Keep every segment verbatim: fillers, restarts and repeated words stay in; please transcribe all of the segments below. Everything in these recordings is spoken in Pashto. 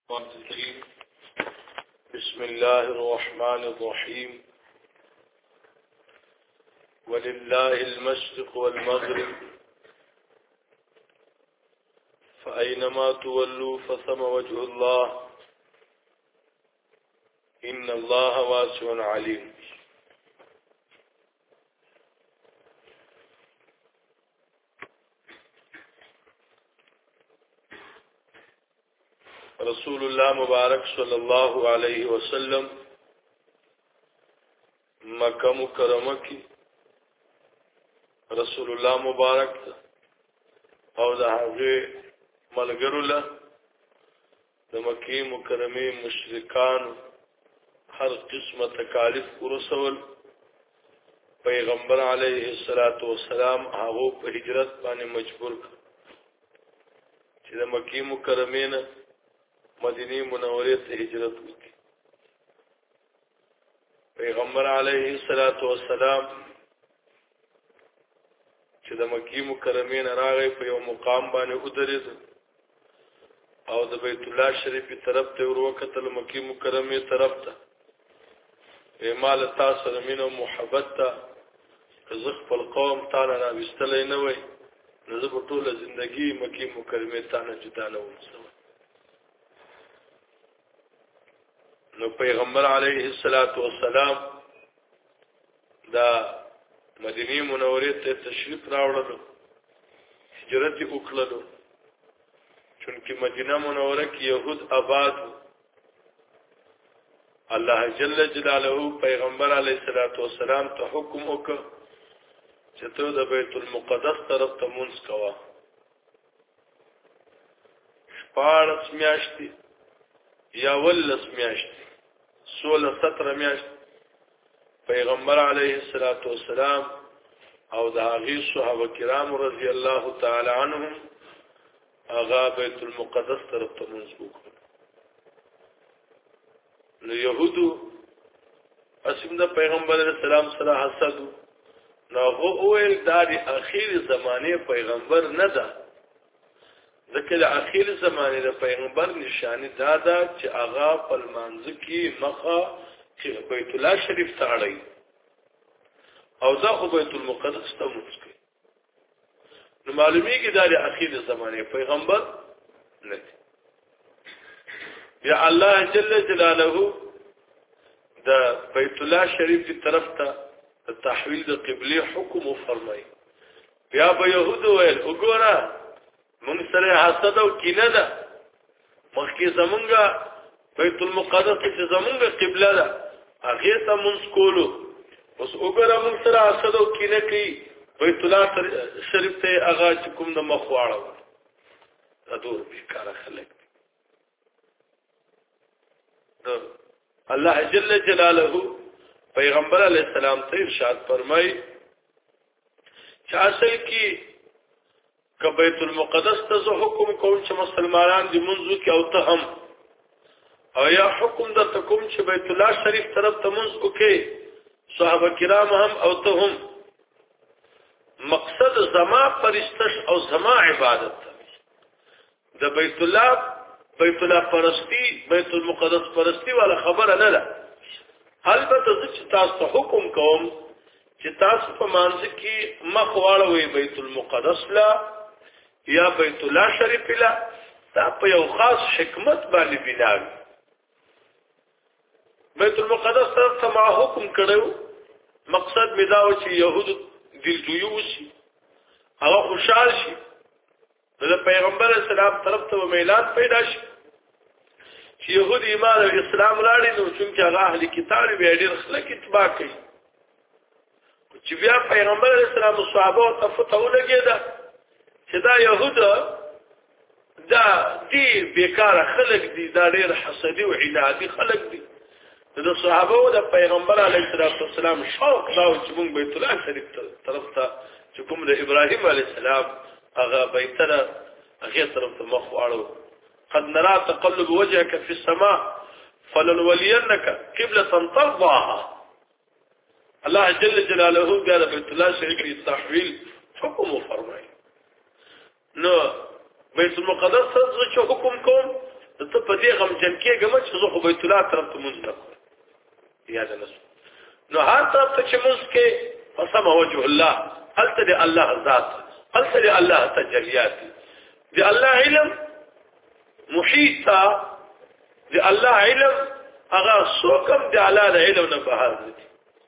بسم الله الرحمن الرحيم ولله المشرق والمغرب فأينما تولوا فثم وجه الله إن الله واسع عليم. رسول الله مبارک صلی الله علیه وسلم مکه مکرمه کی رسول الله مبارک او د هغه ملګرو له د مکه مکرمه مشرکان هر قسمه تکالیف ورسول. پیغمبر علیه الصلاۃ والسلام هغه په هجرت باندې مجبور کړ چې د مکه مکرمه نه مدینه منوره ته هجرت وکړي. پیغمبر علیه الصلاۃ والسلام چې د مکه مکرمه نه راغی په یو مقام باندې ودرېد او د بیت الله شریف طرف ته وروکتل، مکه مکرمه طرف ته ایمال تاسو مینه محبت ته زخ په قوم تعالی نه وستلې نه وای نو زه په ټوله ژوندۍ مکه مکرمه ته نه جدا نه وم. نو پیغمبر علیه الصلاۃ والسلام دا مدینه منوره ته تشریف راوړل، هجرت وکړل، چونکی مدینه منوره کې يهود آباد. الله جل جلاله پیغمبر علیه الصلاۃ والسلام ته حکم وکړ چې ته د بیت المقدس طرف ته مونږ کوه. شپاړس میاشتې یا ولس میاشتې سولہ سترہ میاشت پیغمبر علیه الصلاۃ والسلام او د هغه صحابه کرام رضی الله تعالی عنهم هغه بیت المقدس طرف ته منسوب کړ. نو يهودو اسیم د پیغمبر علیه السلام سره حسد نو هو ویل دا د اخیر زمانه پیغمبر نه ده، ځکه د اخیر زمانه د پیغمبر نشانه دا ده چې هغه په منځ کې مخه بیت الله شریف ته اړای او دا خو بیت المقدس ته مسکی. نو معلومیږي دا د اخیر زمانه پیغمبر نه دی. بیا الله جل جلاله د بیت الله شریف کی طرف ته تحویل د قبله حکم فرمایي. بیا به يهود ویل وګوره مونږ سره حسد او کینه ده، مخکې زمونږه بیت المقدس چې زمونږه قبله ده هغه ته مونږ کولو، اوس وګوره مونږ سره حسد او کینه کوي، بیت الله شریف ته هغه چې کوم د مخ واړو. دا دور بیکاره خلک دي. الله جل جلاله پیغمبر علیه السلام ته ارشاد فرمای چې اصل کې که بیت المقدس ته حکم کوم چې مسلمانان دې منځو کې او ته هم او یا حکم د تکوم چې بیت الله شریف طرف ته منځ وکي صحابه کرام هم او ته هم، مقصد زما پرستش او زما عبادت د بیت الله بیت الله پرستی بیت المقدس پرستی والا خبره نه ده. البته چې تاسو حکم کوم چې تاسو په منځ کې مخ واړوي بیت المقدس لا یا بیت الله شریف لا، دا په یو خاص حکمت باندې بناوي. بیت المقدس طرف ته ما حکم کړو، مقصد می دا و چې يهود دلجوی وشي هغه خوشحال شي، د پیغمبر اسلام طرف ته میلاد پیدا شي چې يهود ایمان او اسلام راړي، نو چې هغه اهل کتاب به ډېر خلک اتباع کوي. چې بیا پیغمبر اسلام او صحابه ته فتوا لګیدا چې دا يهود دا دي بیکاره خلق دي، دا ډېر حسدي او عنادي خلق دي. د صحابه او د پیغمبر علیه السلام شوق دا چې موږ بیت الله شریف طرف ته چې کوم د ابراهیم علیه السلام هغه بیت الله هغه طرف ته مخ واړو. قد نرى تقلب وجهك في السماء فلنولينك قبلة ترضاها. الله جل جلاله قال بیت الله شریف کی تحویل حکم فرمایي. نو بیت المقدس څخه حکم کوم ته په دې غم جن کې غم چې زه خو بیت الله طرف ته مونږ نه کوم یاد نه نو هر طرف ته چې مونږ کې فسم وجه الله هل تدي الله ذات هل تدي الله تجليات دي الله علم محيط دي الله علم اغا سوکم دي الله علم نه بهر دي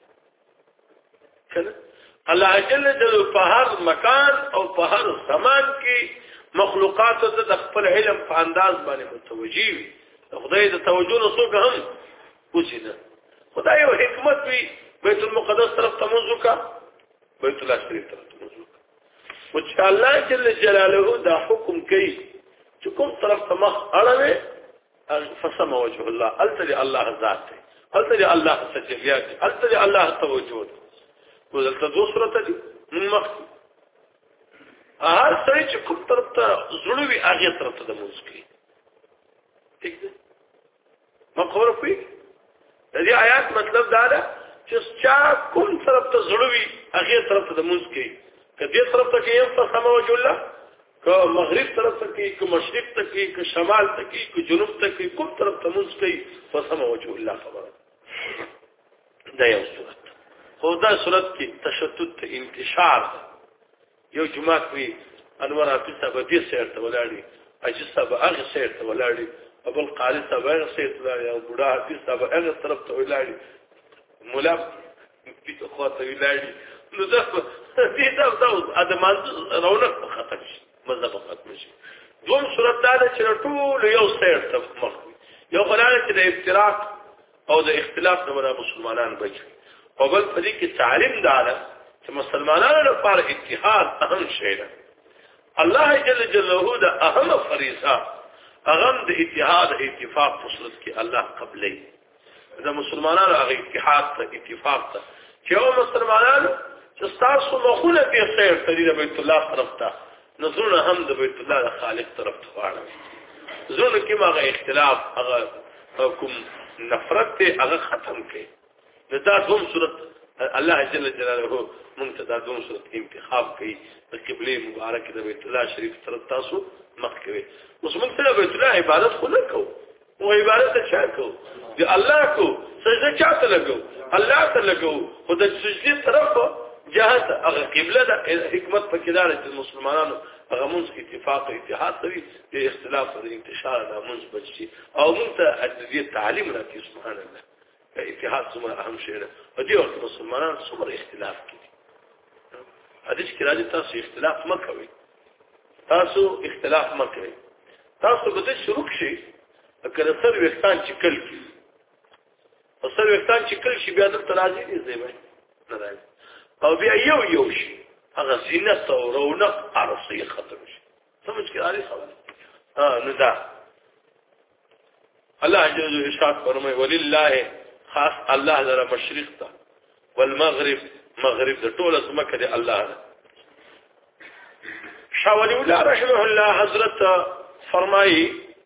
کنه الله جل جلاله په هر مکان او په هر زمان کې مخلوقات ته د خپل علم په انداز باندې متوجي وي خدای د توجه نو څوک هم وځي خدای یو حکمت وي بیت المقدس طرف ته موږ کا بیت الله شریف طرف ته موږ کا او چې الله جل جلاله دا حکم کوي چې کوم طرف ته مخ اړوي فسم وجه الله التلي الله ذاته التلي الله تجليات التلي الله توجه ودلته دوه صورت دي من مخ هر څه چې کوم طرف ته زړوي هغه طرف ته د موږ کوي ٹھیک ده مخبره کوي د دې آیات مطلب دا ده چې چا کوم طرف ته زړوي هغه طرف ته د موږ کوي کدی طرف ته کې فسم وجه الله که مغرب طرف ته کې که مشرق ته کې که شمال ته کې که جنوب ته کې کوم طرف ته موږ کوي فسم وجه الله خبره دا یو صورت خو دا صورت کې تشدد ته انتشار یو جماعت وی انور حافظ صاحب دې سیر ته ولاړی اجي صاحب هغه سیر ته ولاړی ابو القالي صاحب هغه سیر ته ولاړی او بوډا حافظ صاحب هغه طرف ته ولاړی مولا په خواته ولاړی نو دا دې دا دا ادمه رونق ختم شي مذهب ختم شي دوم صورت دا چې ټول یو سیر ته مخ یو غلاله چې د افتراق او د اختلاف د مسلمانانو بچي او بل پدې کې تعلیم دار چې مسلمانانو لپاره اتحاد اهم شی ده الله جل جلاله د اهم فریضه اهم د اتحاد اتفاق په صورت کې الله قبلې د مسلمانانو هغه اتحاد ته اتفاق ته چې او مسلمانانو چې تاسو مخونه په خیر تدریره بیت الله طرف ته نظرونه هم د بیت الله خالق طرف ته واړه زونه کې هغه اختلاف هغه کوم نفرت ته هغه ختم کړي دا دوم صورت الله جل جلاله منتدا دوم صورت انتخاب کوي د قبله مبارک د بیت الله شریف طرف تاسو مخ کوي اوس موږ ته بیت الله عبادت خو نه کوو او عبادت چا کوو دی الله کو سجده چاته لګو الله ته لګو خو د سجدي طرف جهت هغه قبله د حکمت په کې دار چې مسلمانانو هغه موږ اتفاق او اتحاد کوي د اختلاف او انتشار د موږ بچي او موږ ته د تعلیم راکې سبحان الله اتحاد څومره اهم شی ده په دې وخت مسلمانان څومره اختلاف کوي حدیث کې راځي تاسو اختلاف مه کوئ تاسو اختلاف مه کوئ تاسو به د شروع شي کله سر وختان چې کل کی او سر وختان چې کل شي بیا د ترازی دي زمای نه راځي او بیا یو یو شي هغه زینت او رونق ارسي ختم شي سمجھ کې راځي خبره ها نو دا الله جل جلاله ارشاد فرمای ولله خاص الله لرا مشرق ته والمغرب مغرب د ټوله سمکه دی الله شاولی الله رحمه الله حضرت فرمایي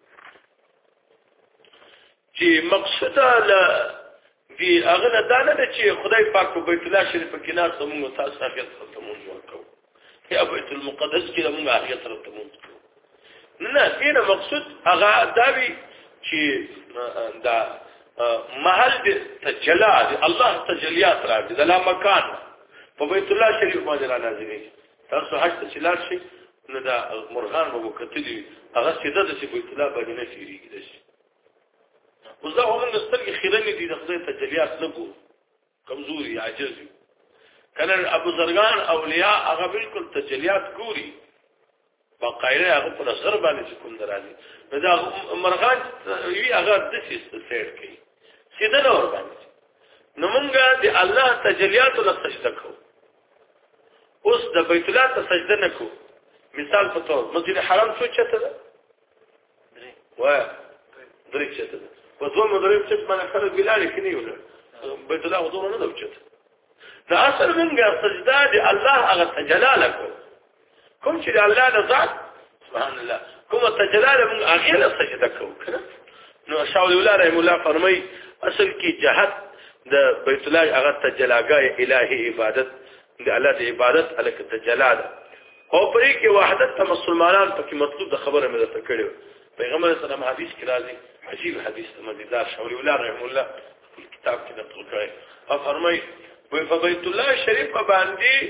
چې مقصد له دی هغه دانه چې خدای پاک په بیت الله شریف کې ناس موږ تاسو اخیت ختمون وکړو یا بیت المقدس کې موږ اخیت ختمون وکړو نه دینه مقصود هغه داوی چې دا محل تجلا دی الله تجلیات را دي د لا مکان په بیت الله شریف باندې را نازلې تاسو حج ته چلار شي نو دا مرغان به وکتلی هغه سیده د بیت الله باندې نه تیریږي دشي اوس دا هم نسترګي خیرنی دي د خدای تجلیات لګو کمزوري عاجز کله ابو زرغان اولیاء هغه بالکل تجلیات ګوري باقاعده هغه په نظر باندې کوم درازي دا مرغان وی هغه د څه سیر کوي سیده نور باندې نو مونږه د الله تجلیات له سجده کوو اوس د بیت الله ته سجده نکو مثال په تور مسجد حرام څو چته ده وای درې چته ده په دوه مدرب چې باندې خلک بلال کې نه ولا بیت الله حضور نه دوچته دا اصل مونږه سجده د الله هغه تجلال کو کوم چې الله د ذات سبحان الله کوم تجلال مونږ هغه له سجده کوو نو شاول الله رحم الله فرمای اصل کې جهت د بیت الله هغه تجلاګه الهي عبادت د الله د عبادت الک تجلا ده او پرې کې وحدت ته مسلمانان پکې مطلوب د خبره مې درته کړو پیغمبر اسلام حدیث کې راځي عجیب حدیث مزیدار شاولی الله رحم الله کتاب کې نقل کړی او فرمایي وي په بیت الله شریف باندې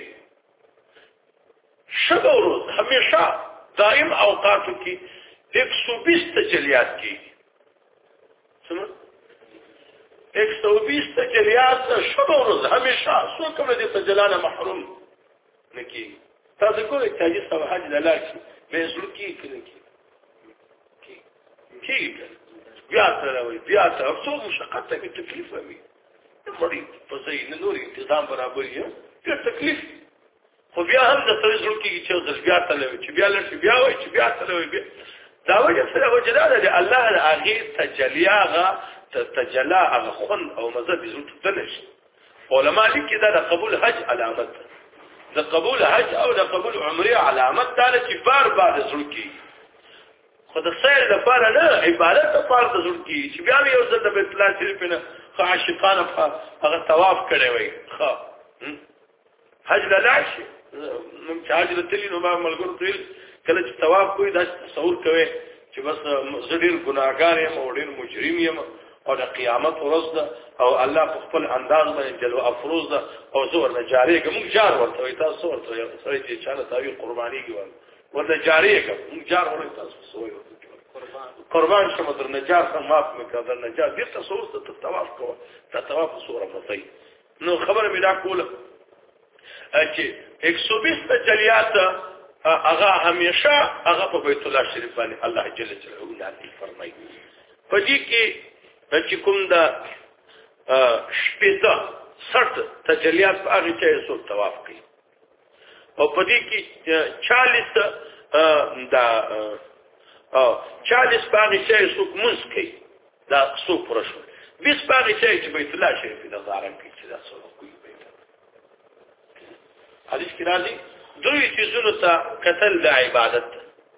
شب او روز همیشه دائم اوقاتو کې ایک سو بیس تجلیات کی سمجھ ایک سو بیس تجلیات شب و روز ہمیشہ سو کم دې تجلانا محروم نکی تاسو کوی چې صبح حج لاله شي به زړه کې کړي کی کی بیا تر وی بیا تر څو مشقت ته تکلیف وي مړی په ځای نه نور تنظیم برابر یو څه تکلیف خو بیا هم د سره زړه کې چې ځل بیا تلوي چې بیا لږ بیا وای چې بیا تلوي بیا دا وجه سره وجدان دی الله هغه تجلیاغه تجلاغه خن او مزه دي زړه تنش علماء لیکي دا د قبول حج علامت د قبول حج او د قبول عمره علامت دا چې بار بار زړه کې خود سیر د پاره نه عبادت د پاره د زړه کې چې بیا یو ځل د بیت الله شریف نه عاشقانه هغه طواف کړي وي ښه حج لاله شي نو چې حج لتلی نو ما ملګرو ټول کله چې طواف کوي دا تصور کوي چې بس زړیر ګناګار یم او ډیر مجرم یم او د قیامت ورځ ده او الله په خپل انداز باندې جلوه افروز ده او زور نه جاری کوم جار ورته وي تاسو ورته سره چې چاله تاوی قرباني کوي ورته جاری کوم جار ورته تاسو سوې قربان قربان شمه در نجار سم معاف مکه در نجار دې تصور ته طواف کوه ته طواف سوره مطي نو خبره مې دا کوله چې ایک سو بیس تجلیات هغه همیشه هغه په بیت الله شریف باندې الله جل جلاله نازل فرمایي په دې کې چې کوم دا شپږ ست تجلیات په هغه چې څو طواف کوي او په دې کې چالیس دا او چالیس په هغه چې څو منځ کوي دا څو پرشو بیس په هغه چې بیت الله شریف د زارم کې چې دا څو کوي حدیث کې راځي دوی چیزونو ته قتل د عبادت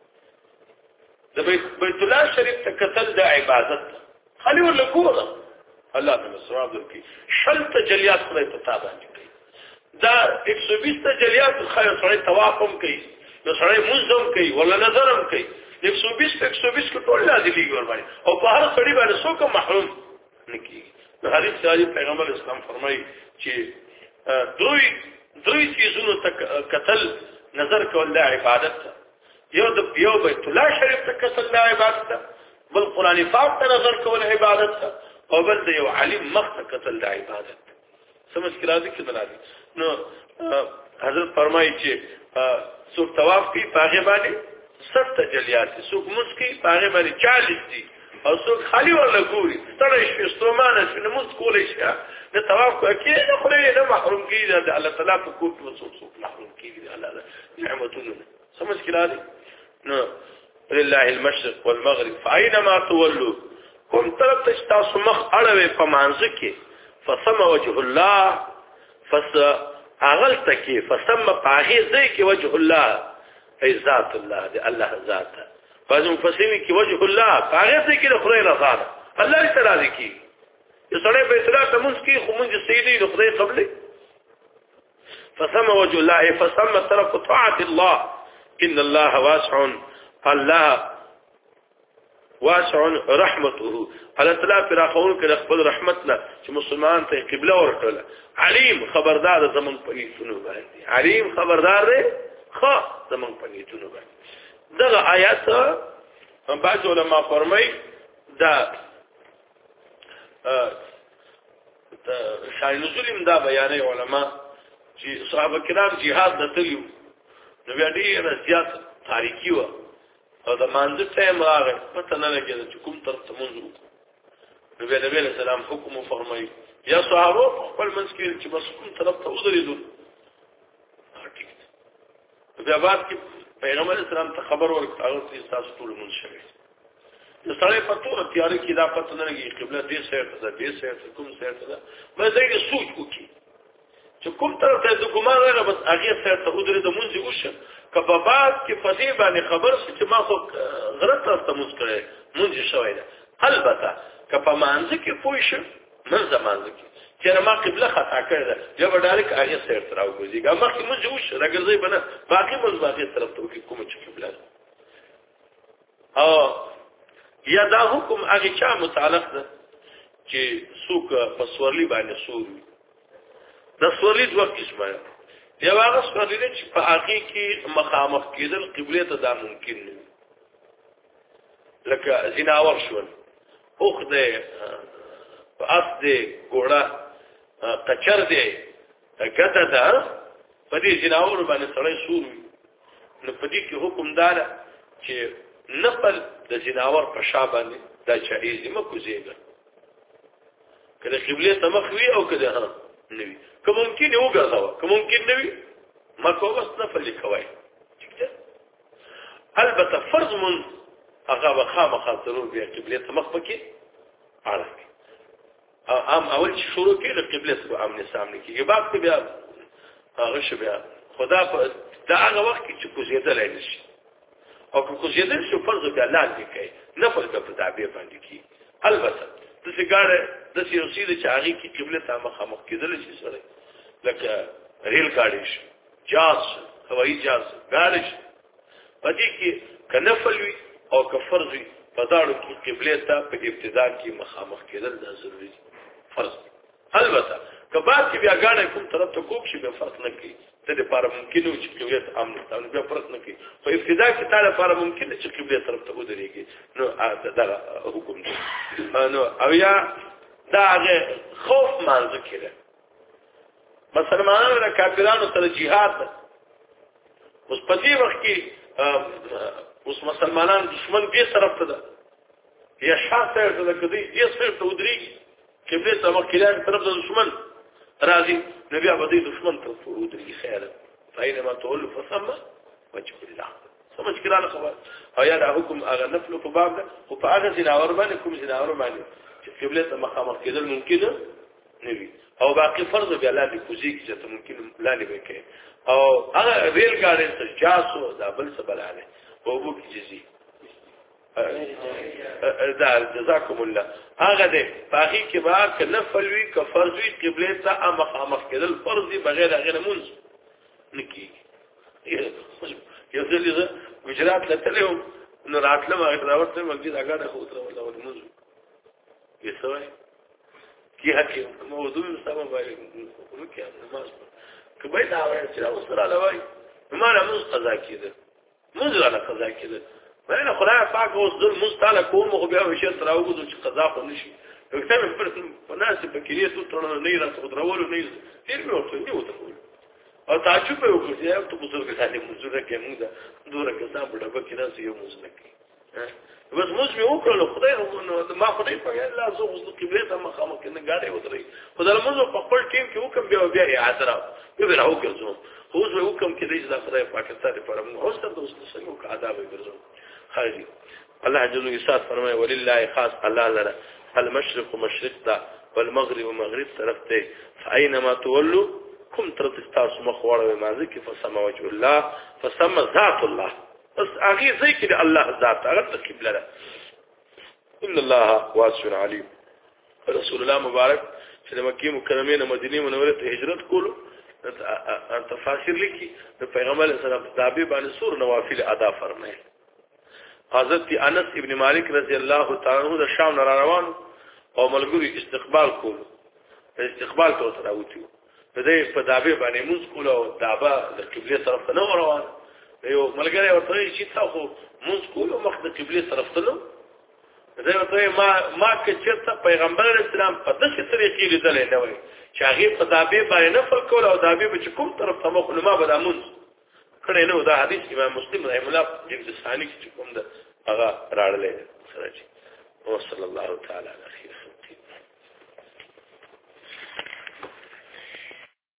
د بیت الله شریف ته قتل د عبادت خالي ولا ګوره الله تعالی ثواب ورکړي شل تجلیات خدای ته تابع کوي دا ایک سو بیس تجلیات خیر سره طواف هم کوي نو سره منظم کوي ولا نظر هم کوي ایک سو بیس په ایک سو بیس کې ټول نازلېږي ور باندې او په هر سړي باندې څوک محروم نکي نو حدیث کې پیغمبر اسلام فرمایي چې دوی دوی چیزونو ته قتل نظر کول د عبادت یو د یو بیت الله شریف ته قتل د عبادت بل قران پاک ته نظر کول عبادت او بل د یو علیم مخ ته قتل د عبادت سمجھ کې راځي کې راځي نو حضرت فرمایي چې څوک طواف کوي پاغه باندې ست تجلیات څوک مسکی پاغه باندې چالیس دي او څوک خالی ولا ګوري ستړي شي ستومانه شي نو مس کولای شي د طواف کوي نه خلې نه محروم کیږي د الله تعالی په کوټ وسوک څوک محروم کیږي الله نعمتونه سمجھ کې راځي نو لله المشرق والمغرب فاينما تولوا کوم طرف ته تاسو مخ اړوي په مانځ کې فسم وجه الله فس اغل تکي فسم پاهي ځای کې وجه الله ای ذات الله دی الله ذات بعض مفسرین کې وجه الله پاهي ځای کې خدای رضا ده الله تعالی کی یہ سڑے بیت اللہ تمنز کی خمنج سیدی خدای قبل فسم وجه الله فسم طرف طاعت الله ان الله واسع الله واسع رحمته الله تعالی پر اخون کې خپل رحمتنا چې مسلمان ته قبله ورکړه علیم خبردار زمون پنيتونو باندې علیم خبردار دی خو زمون پنيتونو باندې دغه آیات هم بعض علما فرمای دا شاین نزول دا بیانې علما چې صحابه کرام jihad نه تلو نو بیا ډیر زیات تاریخي و او د مانځ ټیم راغی پته نه لګیږي چې کوم تر څمون نو بیا نبی له سلام حکم فرمایي یا صحابه خپل منځ چې بس کوم طرف ته وزریدو بیا بعد کې پیغمبر اسلام ته خبر ورکړ چې تاسو ټول مونږ شوي د سړی په توګه تیاری کې دا پته نه لګي قبله دې سیر ته دې سیر ته کوم سیر ته مې ځای سوچ وکړي چې کوم طرف ته د ګمان راغی بس هغه سیر ته ودرې د مونږ وشه کبه بعد کې فدی باندې خبر شي چې ما خو غلط تاسو مونږ کړې مونږ شوی ده البته کپه مانځ کې پوه شو من زمانځ کې چې ما قبله خطا کړې ده یا به ډایرک هغه سیر ته راوځي هغه مخکې مونږ وشه راګرځي بنه باقي مونږ باقي طرف ته کې کوم چې قبله او یا دا حکم هغه چا متعلق ده چې څوک په سورلی باندې سور وي د سورلی دوه قسمه یو هغه سورلی چې په هغه کې مخامخ کېدل قبله ته دا ممکن نه لکه زناور شول اوخ دې په اس دې ګوړه قچر دې کته ده په دې زناور باندې سړی سور وي نو په دې کې حکم دار چې نقل د زناور په شا باندې دا جایز مکو زیګه کله قبله ته مخ وی او کله ها نوی که ممکن یو ګرځاوه که ممکن نوی مکو بس نفل کوي البته فرض من هغه وخامه ضرور به قبله ته مخ پکې اړه ام اول چې شروع کې د قبله ته امن سامنے کې بعد کې بیا هغه شبیا خدا په دا هغه وخت کې چې کوزیدل نشي او که کوزیدل شو فرض بیا لاندې کوي نفل په تعبیر باندې کې البته د سیګاره د سیاسي د چاغي کې قبله ته مخامخ کېدل شي سره لکه ریل ګاډي شي جاز هوایي جاز ګاډي شي پدې کې کنفل وي او که فرض وي په داړو کې قبله ته په ابتدا کې مخامخ کېدل د ضروري فرض البته که بعد کې بیا ګاډي کوم طرف ته کوک شي به فرق نه کوي ته د لپاره ممکن و چې قبله ته امن ته بیا فرق نه کوي په ابتدا کې تعالی لپاره ممکن چې قبله طرف ته ودرېږي نو دا حکم دی نو او یا دا هغه خوف مانځ کړه مسلمانانو د کافرانو سره jihad اوس په دې وخت کې اوس مسلمانان دشمن دې طرف ته ده یا شاته ده کدي دې طرف ته ودرېږي قبله ته مخکې طرف ته دشمن راځي نبي عبدي دشمن ته ودرېږي خیر فاینما تقول فثم وجه الله سمجھ کړه خبر او یا دا حکم هغه نفل په باب ده او په هغه زناور باندې کوم زناور باندې چې قبله ته مخامخ کېدل ممکن نه وي او باقي فرض بیا لاندې کوزي چې ته ممکن لاندې وکړي او هغه ریل ګاډي ته جاسو دا بل څه بلاله او وو کې جزي دا جزاكم الله هغه دې باقي کې با ک نفل وی ک فرض وی قبله ته مخامخ کېدل فرض بغیر هغه منځ نکی یو ځل زه گجرات لته نو راتله ما راوته مسجد هغه خو تر ولا منځ کې سوای کی حکي موضوع سم باندې وکړه نماز کبه دا وایي چې اوس را لوي ما نه موږ قضا کېده موږ را قضا کېده باندې خدای پاک اوس ذل مستعال کوم خو بیا وشي تر اوګو چې قضا خو نشي وکړه په مناسب کې یې تو تر نه نه راځو درولو نه تیر مې ورته نه وته او تعجب وکړ چې یو ته بزرګ ساتي مزوره کې موږ دوره کې ځان په ډبه کې راځي یو موږ نه کوي بس موږ مې وکړل خدای ما خدای په الله زو غوښتل قبله ته مخامخ نه غاړي وتري خدای موږ په خپل ټیم کې وکم بیا بیا اعاده راو بیا راو کړو خو زه وکم کې دې د خدای پاکستان لپاره موږ اوسه د څنګه کو آداب ګرځو خارجي الله جل وعلا فرمایي ولله خاص الله لره المشرق مشرق دا والمغرب مغرب طرف ته فاينما تولوا کوم طرف تاسو مخوړه ما ذکر فسما وجه الله فسما ذات الله بس هغه ذکر الله ذات هغه قبله ده ان الله واسع عليم رسول الله مبارک چې د مکه مکرمه نه مدینه منوره ته هجرت کولو تفاسیر لیکي د پیغمبر صلی الله علیه وسلم تابع باندې سور نوافل ادا فرمایي حضرت انس ابن مالک رضی الله تعالی عنہ د شام نه روان او ملګری استقبال کولو استقبال ته راوتی دې په دابه باندې موږ کولو دابه د قبله طرف ته نه روان یو ملګری ورته چې تاسو موږ کولو مخ د قبله طرف ته نو دا ورته ما ما کې چې پیغمبر اسلام په دغه طریقې لیدل نه وای چې هغه په دابه باندې نه فل کول او دابه به کوم طرف ته مخ نه ما به موږ کړه نو دا حدیث امام مسلم رحم الله د ثاني کې کوم دا هغه راړلې سره چې او صلی الله تعالی علیه